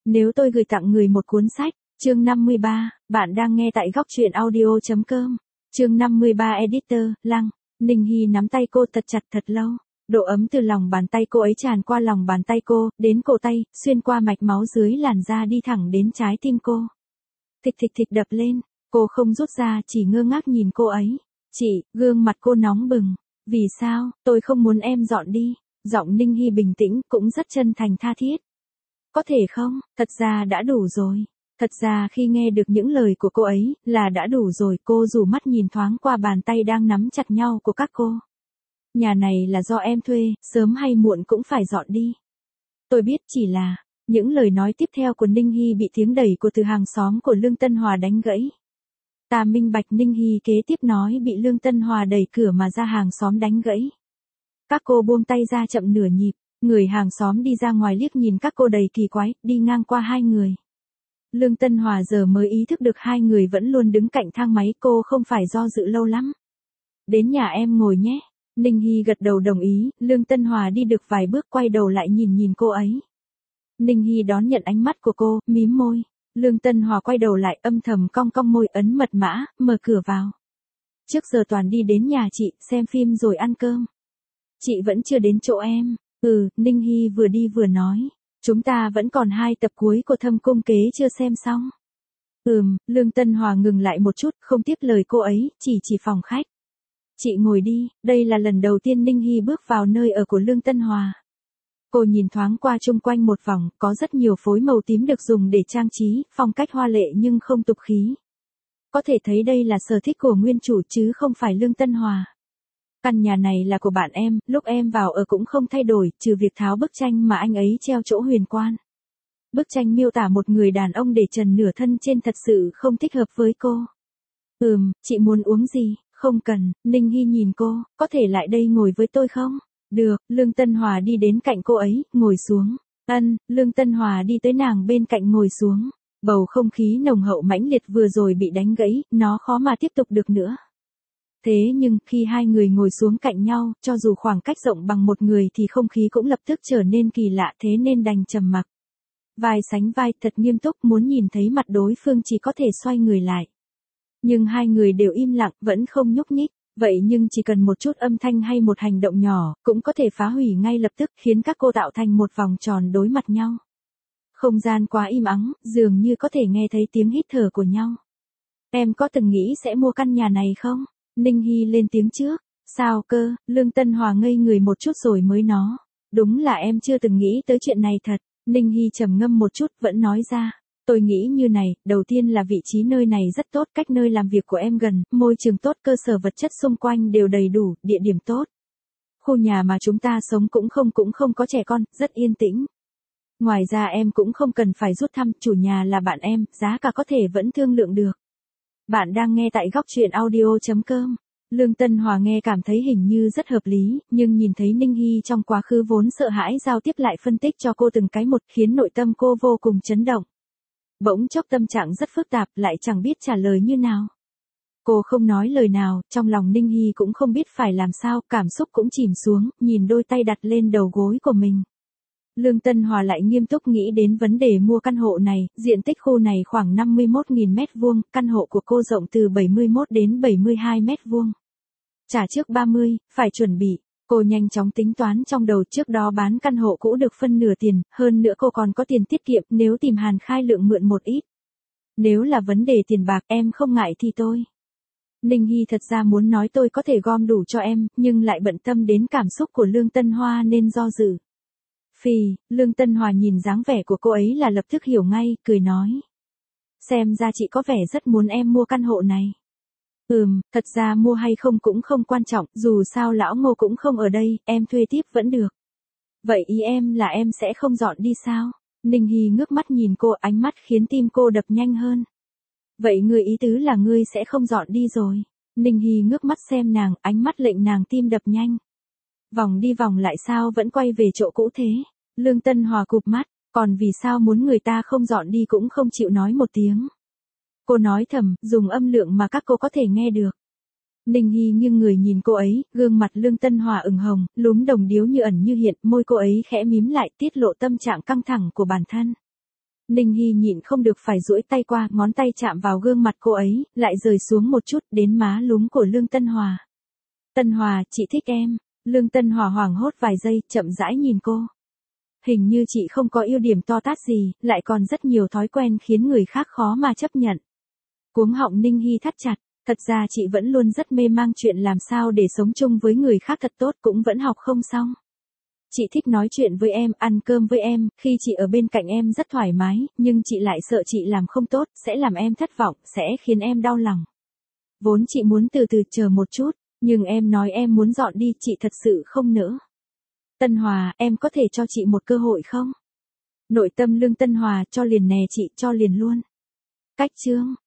Nếu tôi gửi tặng người một cuốn sách, chương 53, bạn đang nghe tại góc truyện audio.com. Chương 53 Editor, Lăng. Ninh Hy nắm tay cô thật chặt thật lâu. Độ ấm từ lòng bàn tay cô ấy tràn qua lòng bàn tay cô, đến cổ tay, xuyên qua mạch máu dưới làn da đi thẳng đến trái tim cô. Thịch thịch thịch đập lên, cô không rút ra, chỉ ngơ ngác nhìn cô ấy. Chị, gương mặt cô nóng bừng. Vì sao, tôi không muốn em dọn đi. Giọng Ninh Hy bình tĩnh, cũng rất chân thành tha thiết. Có thể không, thật ra đã đủ rồi. Thật ra khi nghe được những lời của cô ấy, là đã đủ rồi. Cô rủ mắt nhìn thoáng qua bàn tay đang nắm chặt nhau của các cô. Nhà này là do em thuê, sớm hay muộn cũng phải dọn đi. Tôi biết, chỉ là, những lời nói tiếp theo của Ninh Hy bị tiếng đẩy của từ hàng xóm của Lương Tân Hòa đánh gãy. Ta minh bạch. Ninh Hy kế tiếp nói bị Lương Tân Hòa đẩy cửa mà ra hàng xóm đánh gãy. Các cô buông tay ra chậm nửa nhịp, người hàng xóm đi ra ngoài liếc nhìn các cô đầy kỳ quái, đi ngang qua hai người. Lương Tân Hòa giờ mới ý thức được hai người vẫn luôn đứng cạnh thang máy, cô không phải do dự lâu lắm. Đến nhà em ngồi nhé. Ninh Hy gật đầu đồng ý, Lương Tân Hòa đi được vài bước quay đầu lại nhìn cô ấy. Ninh Hy đón nhận ánh mắt của cô, mím môi. Lương Tân Hòa quay đầu lại âm thầm cong cong môi ấn mật mã, mở cửa vào. Trước giờ toàn đi đến nhà chị, xem phim rồi ăn cơm. Chị vẫn chưa đến chỗ em. Ninh Hy vừa đi vừa nói. Chúng ta vẫn còn 2 tập cuối của Thâm Cung Kế chưa xem xong. Lương Tân Hòa ngừng lại một chút, không tiếp lời cô ấy, chỉ phòng khách. Chị ngồi đi, đây là lần đầu tiên Ninh Hy bước vào nơi ở của Lương Tân Hòa. Cô nhìn thoáng qua chung quanh một vòng, có rất nhiều phối màu tím được dùng để trang trí, phong cách hoa lệ nhưng không tục khí. Có thể thấy đây là sở thích của nguyên chủ chứ không phải Lương Tân Hòa. Căn nhà này là của bạn em, lúc em vào ở cũng không thay đổi, trừ việc tháo bức tranh mà anh ấy treo chỗ huyền quan. Bức tranh miêu tả một người đàn ông để trần nửa thân trên thật sự không thích hợp với cô. Chị muốn uống gì? Không cần. Ninh Hy nhìn cô, có thể lại đây ngồi với tôi không? Được. Lương Tân Hòa đi đến cạnh cô ấy, ngồi xuống. Lương Tân Hòa đi tới nàng bên cạnh ngồi xuống. Bầu không khí nồng hậu mãnh liệt vừa rồi bị đánh gãy, nó khó mà tiếp tục được nữa. Thế nhưng, khi hai người ngồi xuống cạnh nhau, cho dù khoảng cách rộng bằng một người thì không khí cũng lập tức trở nên kỳ lạ, thế nên đành trầm mặc. Vai sánh vai thật nghiêm túc, muốn nhìn thấy mặt đối phương chỉ có thể xoay người lại. Nhưng hai người đều im lặng, vẫn không nhúc nhích. Vậy nhưng chỉ cần một chút âm thanh hay một hành động nhỏ, cũng có thể phá hủy ngay lập tức, khiến các cô tạo thành một vòng tròn đối mặt nhau. Không gian quá im ắng, dường như có thể nghe thấy tiếng hít thở của nhau. Em có từng nghĩ sẽ mua căn nhà này không? Ninh Hy lên tiếng trước. Sao cơ? Lương Tân Hòa ngây người một chút rồi mới nói. Đúng là em chưa từng nghĩ tới chuyện này thật. Ninh Hy trầm ngâm một chút vẫn nói ra. Tôi nghĩ như này, đầu tiên là vị trí nơi này rất tốt, cách nơi làm việc của em gần, môi trường tốt, cơ sở vật chất xung quanh đều đầy đủ, địa điểm tốt. Khu nhà mà chúng ta sống cũng không có trẻ con, rất yên tĩnh. Ngoài ra em cũng không cần phải rút thăm, chủ nhà là bạn em, giá cả có thể vẫn thương lượng được. Bạn đang nghe tại góc truyện audio.com. Lương Tân Hòa nghe cảm thấy hình như rất hợp lý, nhưng nhìn thấy Ninh Hy trong quá khứ vốn sợ hãi giao tiếp lại phân tích cho cô từng cái một, khiến nội tâm cô vô cùng chấn động. Bỗng chốc tâm trạng rất phức tạp, lại chẳng biết trả lời như nào. Cô không nói lời nào, trong lòng Ninh Hy cũng không biết phải làm sao, cảm xúc cũng chìm xuống, nhìn đôi tay đặt lên đầu gối của mình. Lương Tân Hòa lại nghiêm túc nghĩ đến vấn đề mua căn hộ này, diện tích khu này khoảng 51.000 m², căn hộ của cô rộng từ 71 đến 72 m². Trả trước 30, phải chuẩn bị. Cô nhanh chóng tính toán trong đầu, trước đó bán căn hộ cũ được phân nửa tiền, hơn nữa cô còn có tiền tiết kiệm, nếu tìm Hàn Khai Lượng mượn một ít. Nếu là vấn đề tiền bạc em không ngại thì tôi. Ninh Hy thật ra muốn nói tôi có thể gom đủ cho em, nhưng lại bận tâm đến cảm xúc của Lương Tân Hoa nên do dự. Lương Tân Hòa nhìn dáng vẻ của cô ấy là lập tức hiểu ngay, cười nói. Xem ra chị có vẻ rất muốn em mua căn hộ này. Thật ra mua hay không cũng không quan trọng, dù sao lão Ngô cũng không ở đây, em thuê tiếp vẫn được. Vậy ý em là em sẽ không dọn đi sao? Ninh Hy ngước mắt nhìn cô, ánh mắt khiến tim cô đập nhanh hơn. Vậy ngươi ý tứ là ngươi sẽ không dọn đi rồi. Ninh Hy ngước mắt xem nàng, ánh mắt lệnh nàng tim đập nhanh. Vòng đi vòng lại sao vẫn quay về chỗ cũ thế? Lương Tân Hòa cụp mắt, còn vì sao muốn người ta không dọn đi cũng không chịu nói một tiếng. Cô nói thầm, dùng âm lượng mà các cô có thể nghe được. Ninh Hy nghiêng người nhìn cô ấy, gương mặt Lương Tân Hòa ửng hồng, lúm đồng điếu như ẩn như hiện, môi cô ấy khẽ mím lại, tiết lộ tâm trạng căng thẳng của bản thân. Ninh Hy nhịn không được phải duỗi tay qua, ngón tay chạm vào gương mặt cô ấy, lại rời xuống một chút đến má lúm của Lương Tân Hòa. Tân Hòa, chị thích em. Lương Tân Hòa hoảng hốt vài giây, chậm rãi nhìn cô. Hình như chị không có ưu điểm to tát gì, lại còn rất nhiều thói quen khiến người khác khó mà chấp nhận. Cuống họng Ninh Hy thắt chặt, thật ra chị vẫn luôn rất mê mang chuyện làm sao để sống chung với người khác thật tốt, cũng vẫn học không xong. Chị thích nói chuyện với em, ăn cơm với em, khi chị ở bên cạnh em rất thoải mái, nhưng chị lại sợ chị làm không tốt, sẽ làm em thất vọng, sẽ khiến em đau lòng. Vốn chị muốn từ từ chờ một chút, nhưng em nói em muốn dọn đi, chị thật sự không nỡ. Tân Hòa, em có thể cho chị một cơ hội không? Nội tâm Lương Tân Hòa, cho liền nè chị, cho liền luôn. Cách chương